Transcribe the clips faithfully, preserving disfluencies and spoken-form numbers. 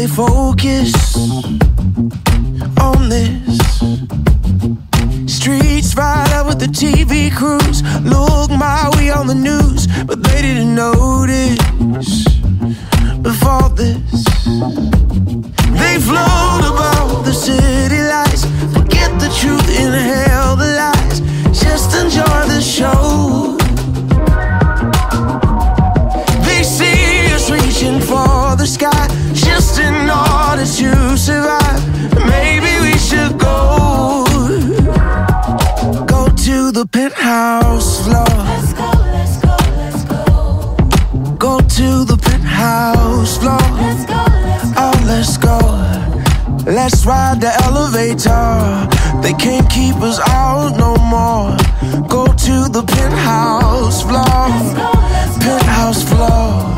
stay focused on this. Streets right up with the T V crews. Look my way on the news, but they didn't notice before this. They float about the city lights, forget the truth, inhale the lies, just enjoy the show. They see us reaching for the sky, just in order to survive. Maybe we should go, go to the penthouse floor. Let's go, let's go, let's go. Go to the penthouse floor. Let's go, let's go. Oh, let's go. Let's ride the elevator. They can't keep us out no more. Go to the penthouse floor. Let's go, let's go. Penthouse floor.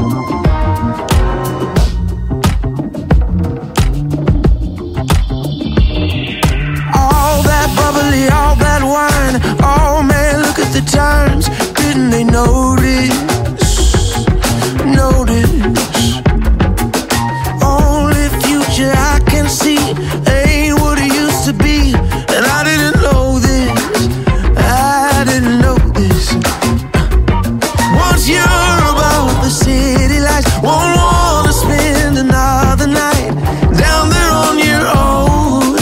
All that wine, oh man, look at the times. Didn't they notice? Notice. Only future I can see ain't what it used to be. And I didn't know this, I didn't know this. Once you're about the city lights, won't wanna spend another night down there on your own.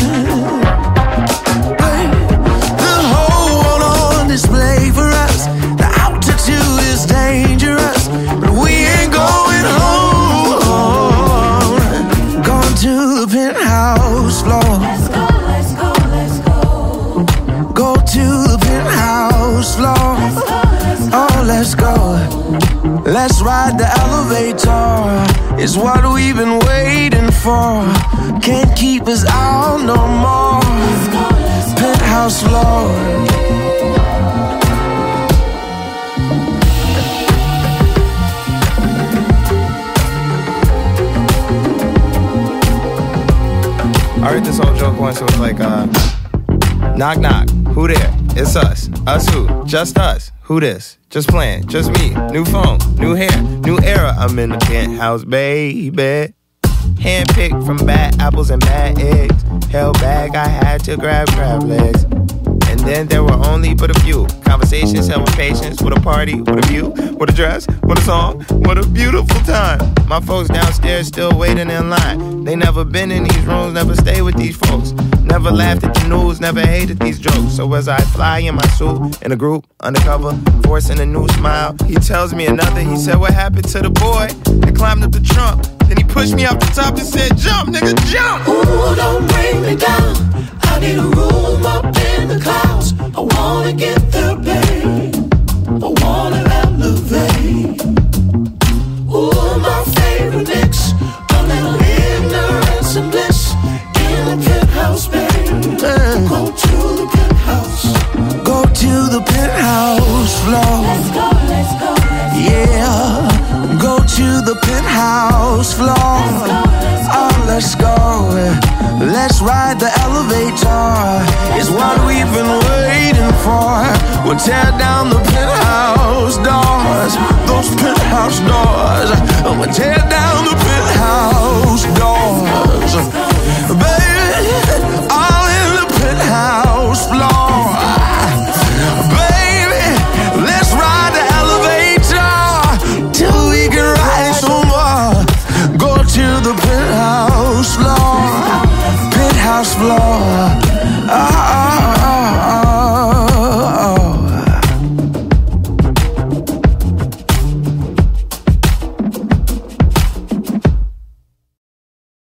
Display for us, the altitude is dangerous, but we ain't going home. Going to the penthouse floor. Let's go, let's go, let's go. Go to the penthouse floor. Let's go, let's go. Oh, let's go. Let's ride the elevator. It's what we've been waiting for. Can't keep us out no more. Let's go, let's go. Penthouse floor. I heard this whole joke once, it was like, uh, knock knock, who there? It's us. Us who? Just us. Who this? Just playing, just me. New phone, new hair, new era. I'm in the penthouse, baby. Handpicked from bad apples and bad eggs. Held back, I had to grab crab legs. And then there were only but a few conversations held with patience, with a party, with a view, with a dress, with a song, what a beautiful time. My folks downstairs still waiting in line. They never been in these rooms, never stayed with these folks. Never laughed at the news, never hated these jokes. So as I fly in my suit, in a group, undercover, forcing a new smile, he tells me another, he said, what happened to the boy that climbed up the trunk? Then he pushed me off the top and said, jump, nigga, jump! Ooh, don't bring me down. I need a room up in the clouds. I wanna get there, babe. I wanna elevate. Ooh, my favorite mix. A little ignorance and bliss in the penthouse, babe. Mm. Go to the penthouse. Go to the penthouse floor. Let's go, let's go, let's go. Yeah, go to the penthouse floor. Let's go, let's go. Oh, let's go. Let's ride the elevator. It's what we've been waiting for. We'll tear down the